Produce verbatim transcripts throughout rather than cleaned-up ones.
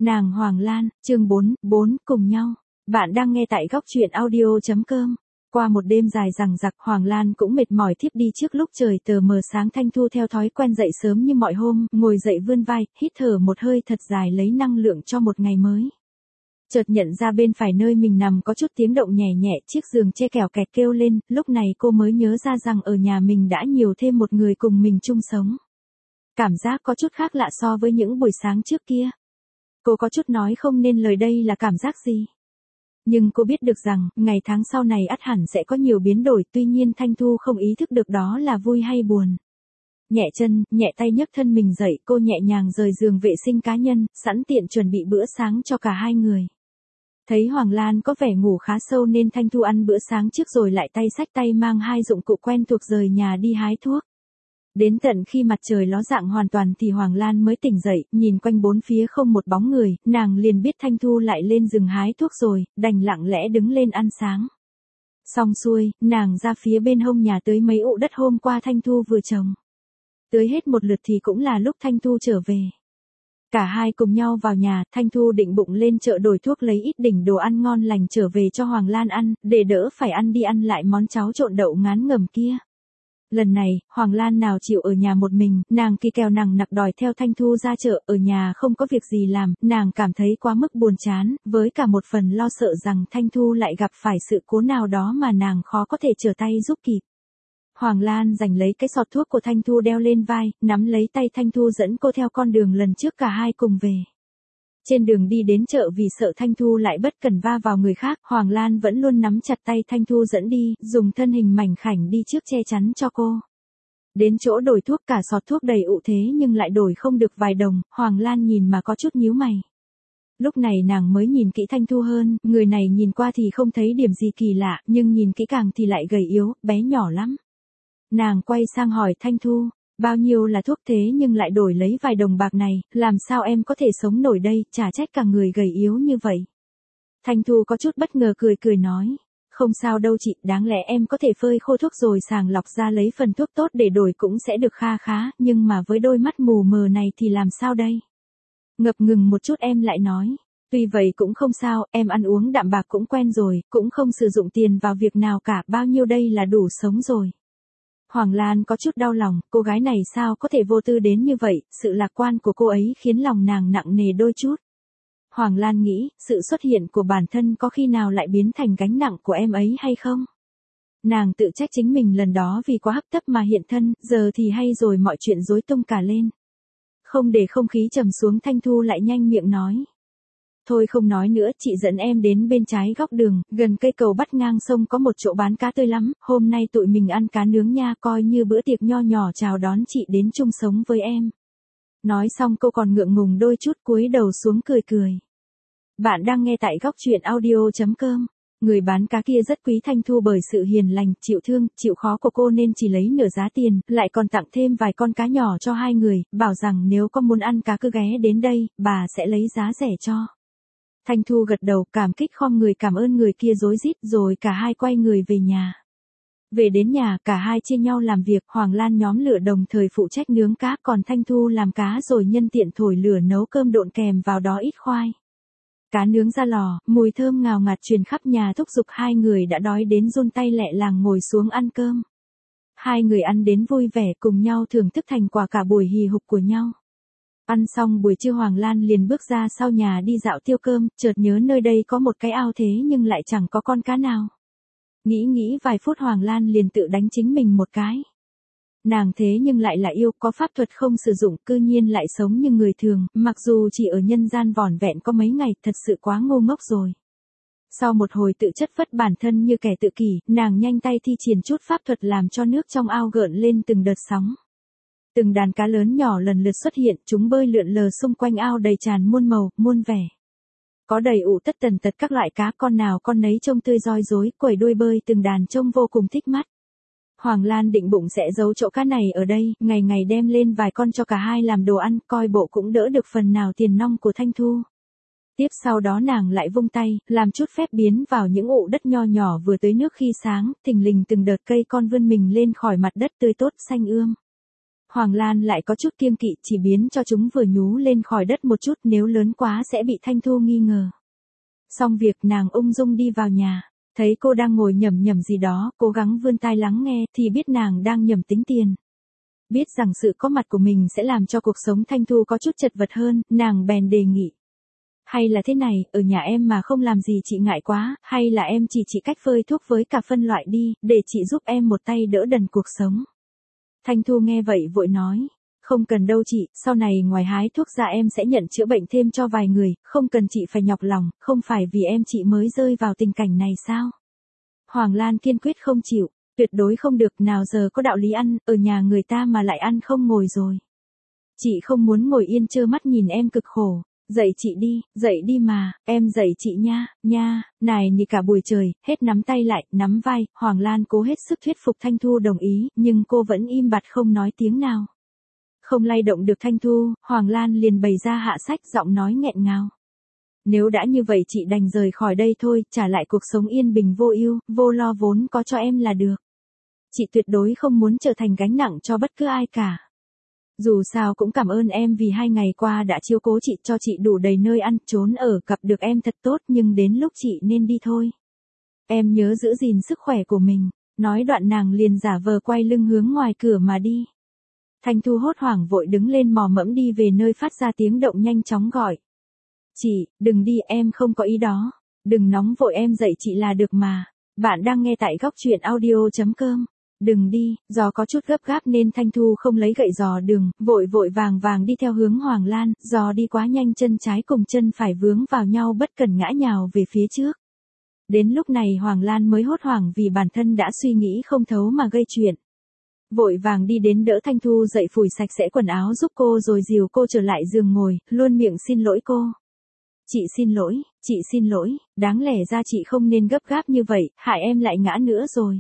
Nàng Hoàng Lan, chương bốn, bốn, cùng nhau. Bạn đang nghe tại góc truyện audio.com. Qua một đêm dài dằng dặc, Hoàng Lan cũng mệt mỏi thiếp đi trước lúc trời tờ mờ sáng. Thanh Thu theo thói quen dậy sớm như mọi hôm, ngồi dậy vươn vai, hít thở một hơi thật dài lấy năng lượng cho một ngày mới. Chợt nhận ra bên phải nơi mình nằm có chút tiếng động nhẹ nhẹ, chiếc giường che kèo kẹt kêu lên, lúc này cô mới nhớ ra rằng ở nhà mình đã nhiều thêm một người cùng mình chung sống. Cảm giác có chút khác lạ so với những buổi sáng trước kia. Cô có chút nói không nên lời đây là cảm giác gì. Nhưng cô biết được rằng, ngày tháng sau này ắt hẳn sẽ có nhiều biến đổi, tuy nhiên Thanh Thu không ý thức được đó là vui hay buồn. Nhẹ chân, nhẹ tay nhấc thân mình dậy, cô nhẹ nhàng rời giường vệ sinh cá nhân, sẵn tiện chuẩn bị bữa sáng cho cả hai người. Thấy Hoàng Lan có vẻ ngủ khá sâu nên Thanh Thu ăn bữa sáng trước rồi lại tay xách tay mang hai dụng cụ quen thuộc rời nhà đi hái thuốc. Đến tận khi mặt trời ló dạng hoàn toàn thì Hoàng Lan mới tỉnh dậy, nhìn quanh bốn phía không một bóng người, nàng liền biết Thanh Thu lại lên rừng hái thuốc rồi, đành lặng lẽ đứng lên ăn sáng. Xong xuôi, nàng ra phía bên hông nhà tưới mấy ụ đất hôm qua Thanh Thu vừa trồng. Tưới hết một lượt thì cũng là lúc Thanh Thu trở về. Cả hai cùng nhau vào nhà, Thanh Thu định bụng lên chợ đổi thuốc lấy ít đỉnh đồ ăn ngon lành trở về cho Hoàng Lan ăn, để đỡ phải ăn đi ăn lại món cháo trộn đậu ngán ngầm kia. Lần này, Hoàng Lan nào chịu ở nhà một mình, nàng kỳ kèo nằng nặc đòi theo Thanh Thu ra chợ, ở nhà không có việc gì làm, nàng cảm thấy quá mức buồn chán, với cả một phần lo sợ rằng Thanh Thu lại gặp phải sự cố nào đó mà nàng khó có thể trở tay giúp kịp. Hoàng Lan giành lấy cái sọt thuốc của Thanh Thu đeo lên vai, nắm lấy tay Thanh Thu dẫn cô theo con đường lần trước cả hai cùng về. Trên đường đi đến chợ vì sợ Thanh Thu lại bất cẩn va vào người khác, Hoàng Lan vẫn luôn nắm chặt tay Thanh Thu dẫn đi, dùng thân hình mảnh khảnh đi trước che chắn cho cô. Đến chỗ đổi thuốc cả sọt thuốc đầy ụ thế nhưng lại đổi không được vài đồng, Hoàng Lan nhìn mà có chút nhíu mày. Lúc này nàng mới nhìn kỹ Thanh Thu hơn, người này nhìn qua thì không thấy điểm gì kỳ lạ, nhưng nhìn kỹ càng thì lại gầy yếu, bé nhỏ lắm. Nàng quay sang hỏi Thanh Thu, bao nhiêu là thuốc thế nhưng lại đổi lấy vài đồng bạc này, làm sao em có thể sống nổi đây, chả trách cả người gầy yếu như vậy. Thanh Thu có chút bất ngờ cười cười nói, không sao đâu chị, đáng lẽ em có thể phơi khô thuốc rồi sàng lọc ra lấy phần thuốc tốt để đổi cũng sẽ được kha khá, nhưng mà với đôi mắt mù mờ này thì làm sao đây? Ngập ngừng một chút em lại nói, tuy vậy cũng không sao, em ăn uống đạm bạc cũng quen rồi, cũng không sử dụng tiền vào việc nào cả, bao nhiêu đây là đủ sống rồi. Hoàng Lan có chút đau lòng, cô gái này sao có thể vô tư đến như vậy, sự lạc quan của cô ấy khiến lòng nàng nặng nề đôi chút. Hoàng Lan nghĩ, sự xuất hiện của bản thân có khi nào lại biến thành gánh nặng của em ấy hay không? Nàng tự trách chính mình lần đó vì quá hấp tấp mà hiện thân, giờ thì hay rồi mọi chuyện rối tung cả lên. Không để không khí trầm xuống Thanh Thu lại nhanh miệng nói. Thôi không nói nữa, chị dẫn em đến bên trái góc đường, gần cây cầu bắt ngang sông có một chỗ bán cá tươi lắm, hôm nay tụi mình ăn cá nướng nha, coi như bữa tiệc nho nhỏ chào đón chị đến chung sống với em. Nói xong cô còn ngượng ngùng đôi chút cúi đầu xuống cười cười. Bạn đang nghe tại góc truyện audio.com. Người bán cá kia rất quý Thanh Thu bởi sự hiền lành, chịu thương, chịu khó của cô nên chỉ lấy nửa giá tiền, lại còn tặng thêm vài con cá nhỏ cho hai người, bảo rằng nếu có muốn ăn cá cứ ghé đến đây, bà sẽ lấy giá rẻ cho. Thanh Thu gật đầu cảm kích khom người cảm ơn người kia rối rít rồi cả hai quay người về nhà. Về đến nhà cả hai chia nhau làm việc, Hoàng Lan nhóm lửa đồng thời phụ trách nướng cá còn Thanh Thu làm cá rồi nhân tiện thổi lửa nấu cơm độn kèm vào đó ít khoai. Cá nướng ra lò, mùi thơm ngào ngạt truyền khắp nhà thúc giục hai người đã đói đến run tay lẹ làng ngồi xuống ăn cơm. Hai người ăn đến vui vẻ cùng nhau thưởng thức thành quả cả buổi hì hục của nhau. Ăn xong buổi trưa Hoàng Lan liền bước ra sau nhà đi dạo tiêu cơm, chợt nhớ nơi đây có một cái ao thế nhưng lại chẳng có con cá nào. Nghĩ nghĩ vài phút Hoàng Lan liền tự đánh chính mình một cái. Nàng thế nhưng lại là yêu, có pháp thuật không sử dụng, cư nhiên lại sống như người thường, mặc dù chỉ ở nhân gian vỏn vẹn có mấy ngày, thật sự quá ngu ngốc rồi. Sau một hồi tự chất vất bản thân như kẻ tự kỷ, nàng nhanh tay thi triển chút pháp thuật làm cho nước trong ao gợn lên từng đợt sóng. Từng đàn cá lớn nhỏ lần lượt xuất hiện, chúng bơi lượn lờ xung quanh ao đầy tràn muôn màu, muôn vẻ. Có đầy ụ tất tần tật các loại cá, con nào con nấy trông tươi roi rối, quẩy đuôi bơi từng đàn trông vô cùng thích mắt. Hoàng Lan định bụng sẽ giấu chỗ cá này ở đây, ngày ngày đem lên vài con cho cả hai làm đồ ăn, coi bộ cũng đỡ được phần nào tiền nong của Thanh Thu. Tiếp sau đó nàng lại vung tay, làm chút phép biến vào những ụ đất nho nhỏ vừa tới nước khi sáng, thình lình từng đợt cây con vươn mình lên khỏi mặt đất tươi tốt xanh ươm. Hoàng Lan lại có chút kiêng kỵ, chỉ biến cho chúng vừa nhú lên khỏi đất một chút, nếu lớn quá sẽ bị Thanh Thu nghi ngờ. Xong việc nàng ung dung đi vào nhà, thấy cô đang ngồi nhẩm nhẩm gì đó, cố gắng vươn tai lắng nghe thì biết nàng đang nhẩm tính tiền. Biết rằng sự có mặt của mình sẽ làm cho cuộc sống Thanh Thu có chút chật vật hơn, nàng bèn đề nghị. Hay là thế này, ở nhà em mà không làm gì chị ngại quá, hay là em chỉ chỉ cách phơi thuốc với cả phân loại đi, để chị giúp em một tay đỡ đần cuộc sống. Thanh Thu nghe vậy vội nói. Không cần đâu chị, sau này ngoài hái thuốc ra em sẽ nhận chữa bệnh thêm cho vài người, không cần chị phải nhọc lòng, không phải vì em chị mới rơi vào tình cảnh này sao? Hoàng Lan kiên quyết không chịu, tuyệt đối không được, nào giờ có đạo lý ăn, ở nhà người ta mà lại ăn không ngồi rồi. Chị không muốn ngồi yên trơ mắt nhìn em cực khổ, dậy chị đi, dậy đi mà, em dậy chị nha, nha, này nhỉ cả buổi trời, hết nắm tay lại, nắm vai, Hoàng Lan cố hết sức thuyết phục Thanh Thu đồng ý, nhưng cô vẫn im bặt không nói tiếng nào. Không lay động được Thanh Thu, Hoàng Lan liền bày ra hạ sách, giọng nói nghẹn ngào. Nếu đã như vậy chị đành rời khỏi đây thôi, trả lại cuộc sống yên bình vô ưu, vô lo vốn có cho em là được. Chị tuyệt đối không muốn trở thành gánh nặng cho bất cứ ai cả. Dù sao cũng cảm ơn em vì hai ngày qua đã chiếu cố chị, cho chị đủ đầy nơi ăn, trốn ở, gặp được em thật tốt, nhưng đến lúc chị nên đi thôi. Em nhớ giữ gìn sức khỏe của mình, nói đoạn nàng liền giả vờ quay lưng hướng ngoài cửa mà đi. Thanh Thu hốt hoảng vội đứng lên mò mẫm đi về nơi phát ra tiếng động, nhanh chóng gọi. Chị, đừng đi, em không có ý đó. Đừng nóng vội, em dậy chị là được mà. Bạn đang nghe tại góc truyện audio chấm com. Đừng đi, do có chút gấp gáp nên Thanh Thu không lấy gậy dò đường, vội vội vàng vàng đi theo hướng Hoàng Lan, do đi quá nhanh chân trái cùng chân phải vướng vào nhau bất cần ngã nhào về phía trước. Đến lúc này Hoàng Lan mới hốt hoảng vì bản thân đã suy nghĩ không thấu mà gây chuyện. Vội vàng đi đến đỡ Thanh Thu dậy, phủi sạch sẽ quần áo giúp cô rồi dìu cô trở lại giường ngồi, luôn miệng xin lỗi cô. Chị xin lỗi, chị xin lỗi, đáng lẽ ra chị không nên gấp gáp như vậy, hại em lại ngã nữa rồi.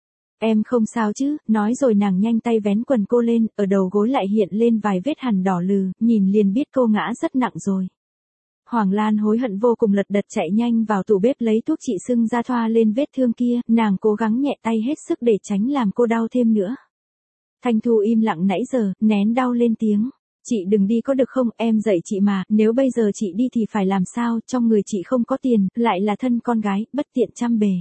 Em không sao chứ, nói rồi nàng nhanh tay vén quần cô lên, ở đầu gối lại hiện lên vài vết hằn đỏ lừ, nhìn liền biết cô ngã rất nặng rồi. Hoàng Lan hối hận vô cùng, lật đật chạy nhanh vào tủ bếp lấy thuốc trị sưng ra thoa lên vết thương kia, nàng cố gắng nhẹ tay hết sức để tránh làm cô đau thêm nữa. Thanh Thu im lặng nãy giờ, nén đau lên tiếng. Chị đừng đi có được không, em dậy chị mà, nếu bây giờ chị đi thì phải làm sao, trong người chị không có tiền, lại là thân con gái, bất tiện chăm bề.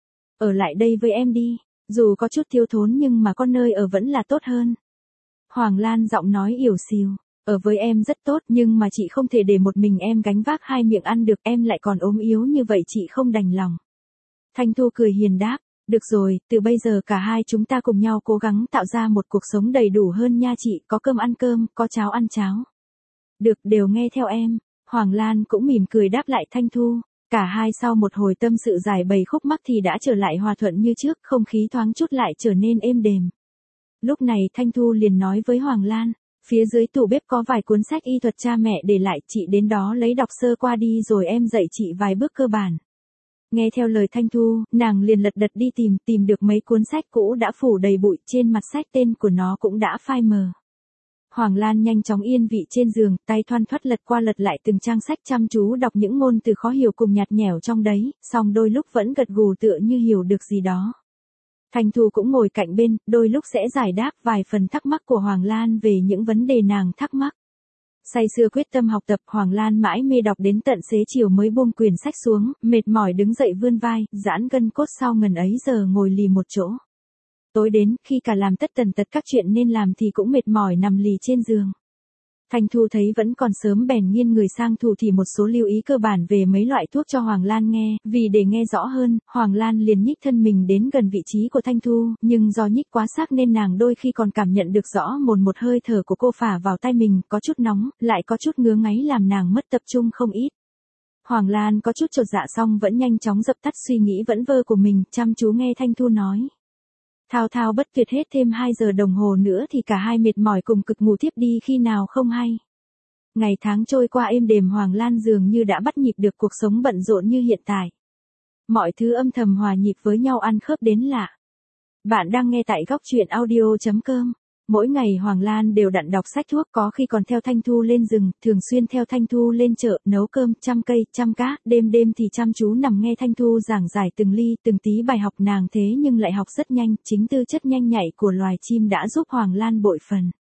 Ở lại đây với em đi, dù có chút thiếu thốn nhưng mà có nơi ở vẫn là tốt hơn. Hoàng Lan giọng nói yểu xìu, ở với em rất tốt nhưng mà chị không thể để một mình em gánh vác hai miệng ăn được, em lại còn ốm yếu như vậy chị không đành lòng. Thanh Thu cười hiền đáp. Được rồi, từ bây giờ cả hai chúng ta cùng nhau cố gắng tạo ra một cuộc sống đầy đủ hơn nha chị, có cơm ăn cơm, có cháo ăn cháo. Được, đều nghe theo em. Hoàng Lan cũng mỉm cười đáp lại Thanh Thu. Cả hai sau một hồi tâm sự giải bày khúc mắc thì đã trở lại hòa thuận như trước, không khí thoáng chút lại trở nên êm đềm. Lúc này Thanh Thu liền nói với Hoàng Lan, phía dưới tủ bếp có vài cuốn sách y thuật cha mẹ để lại, chị đến đó lấy đọc sơ qua đi rồi em dạy chị vài bước cơ bản. Nghe theo lời Thanh Thu, nàng liền lật đật đi tìm, tìm được mấy cuốn sách cũ đã phủ đầy bụi, trên mặt sách tên của nó cũng đã phai mờ. Hoàng Lan nhanh chóng yên vị trên giường, tay thoăn thoắt lật qua lật lại từng trang sách, chăm chú đọc những ngôn từ khó hiểu cùng nhạt nhẽo trong đấy, song đôi lúc vẫn gật gù tựa như hiểu được gì đó. Thanh Thu cũng ngồi cạnh bên, đôi lúc sẽ giải đáp vài phần thắc mắc của Hoàng Lan về những vấn đề nàng thắc mắc. Say sưa quyết tâm học tập, Hoàng Lan mãi mê đọc đến tận xế chiều mới buông quyển sách xuống, mệt mỏi đứng dậy vươn vai, giãn gân cốt sau ngần ấy giờ ngồi lì một chỗ. Tối đến, khi cả làm tất tần tật các chuyện nên làm thì cũng mệt mỏi nằm lì trên giường. Thanh Thu thấy vẫn còn sớm bèn nghiêng người sang thủ thì một số lưu ý cơ bản về mấy loại thuốc cho Hoàng Lan nghe, vì để nghe rõ hơn, Hoàng Lan liền nhích thân mình đến gần vị trí của Thanh Thu, nhưng do nhích quá sát nên nàng đôi khi còn cảm nhận được rõ một một hơi thở của cô phả vào tai mình, có chút nóng, lại có chút ngứa ngáy làm nàng mất tập trung không ít. Hoàng Lan có chút chột dạ xong vẫn nhanh chóng dập tắt suy nghĩ vẩn vơ của mình, chăm chú nghe Thanh Thu nói. Thao thao bất tuyệt hết thêm hai giờ đồng hồ nữa thì cả hai mệt mỏi cùng cực ngủ thiếp đi khi nào không hay. Ngày tháng trôi qua êm đềm, Hoàng Lan dường như đã bắt nhịp được cuộc sống bận rộn như hiện tại. Mọi thứ âm thầm hòa nhịp với nhau ăn khớp đến lạ. Bạn đang nghe tại góc truyện audio chấm com. Mỗi ngày Hoàng Lan đều đặn đọc sách thuốc, có khi còn theo Thanh Thu lên rừng, thường xuyên theo Thanh Thu lên chợ, nấu cơm, chăm cây, chăm cá, đêm đêm thì chăm chú nằm nghe Thanh Thu giảng giải từng ly, từng tí bài học nàng thế nhưng lại học rất nhanh, chính tư chất nhanh nhạy của loài chim đã giúp Hoàng Lan bội phần.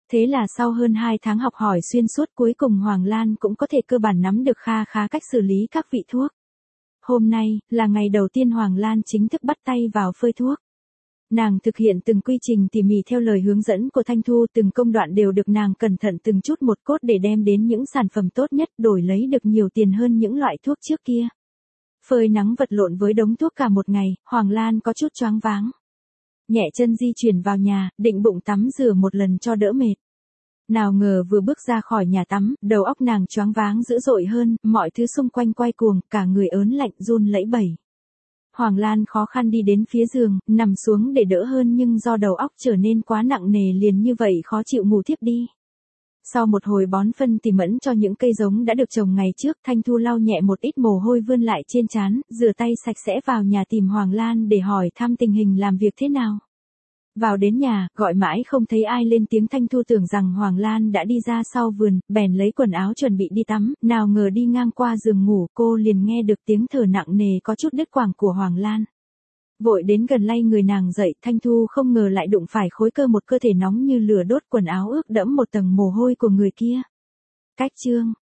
Thế là sau hơn hai tháng học hỏi xuyên suốt cuối cùng Hoàng Lan cũng có thể cơ bản nắm được kha khá cách xử lý các vị thuốc. Hôm nay, là ngày đầu tiên Hoàng Lan chính thức bắt tay vào phơi thuốc. Nàng thực hiện từng quy trình tỉ mỉ theo lời hướng dẫn của Thanh Thu, từng công đoạn đều được nàng cẩn thận từng chút một cốt để đem đến những sản phẩm tốt nhất, đổi lấy được nhiều tiền hơn những loại thuốc trước kia. Phơi nắng vật lộn với đống thuốc cả một ngày, Hoàng Lan có chút choáng váng. Nhẹ chân di chuyển vào nhà, định bụng tắm rửa một lần cho đỡ mệt. Nào ngờ vừa bước ra khỏi nhà tắm, đầu óc nàng choáng váng dữ dội hơn, mọi thứ xung quanh quay cuồng, cả người ớn lạnh run lẩy bẩy. Hoàng Lan khó khăn đi đến phía giường, nằm xuống để đỡ hơn nhưng do đầu óc trở nên quá nặng nề liền như vậy khó chịu ngủ thiếp đi. Sau một hồi bón phân tỉ mẫn cho những cây giống đã được trồng ngày trước, Thanh Thu lau nhẹ một ít mồ hôi vươn lại trên trán, rửa tay sạch sẽ vào nhà tìm Hoàng Lan để hỏi thăm tình hình làm việc thế nào. Vào đến nhà, gọi mãi không thấy ai lên tiếng, Thanh Thu tưởng rằng Hoàng Lan đã đi ra sau vườn, bèn lấy quần áo chuẩn bị đi tắm, nào ngờ đi ngang qua giường ngủ cô liền nghe được tiếng thở nặng nề có chút đứt quãng của Hoàng Lan. Vội đến gần lay người nàng dậy, Thanh Thu không ngờ lại đụng phải khối cơ một cơ thể nóng như lửa đốt, quần áo ướt đẫm một tầng mồ hôi của người kia. Cách chương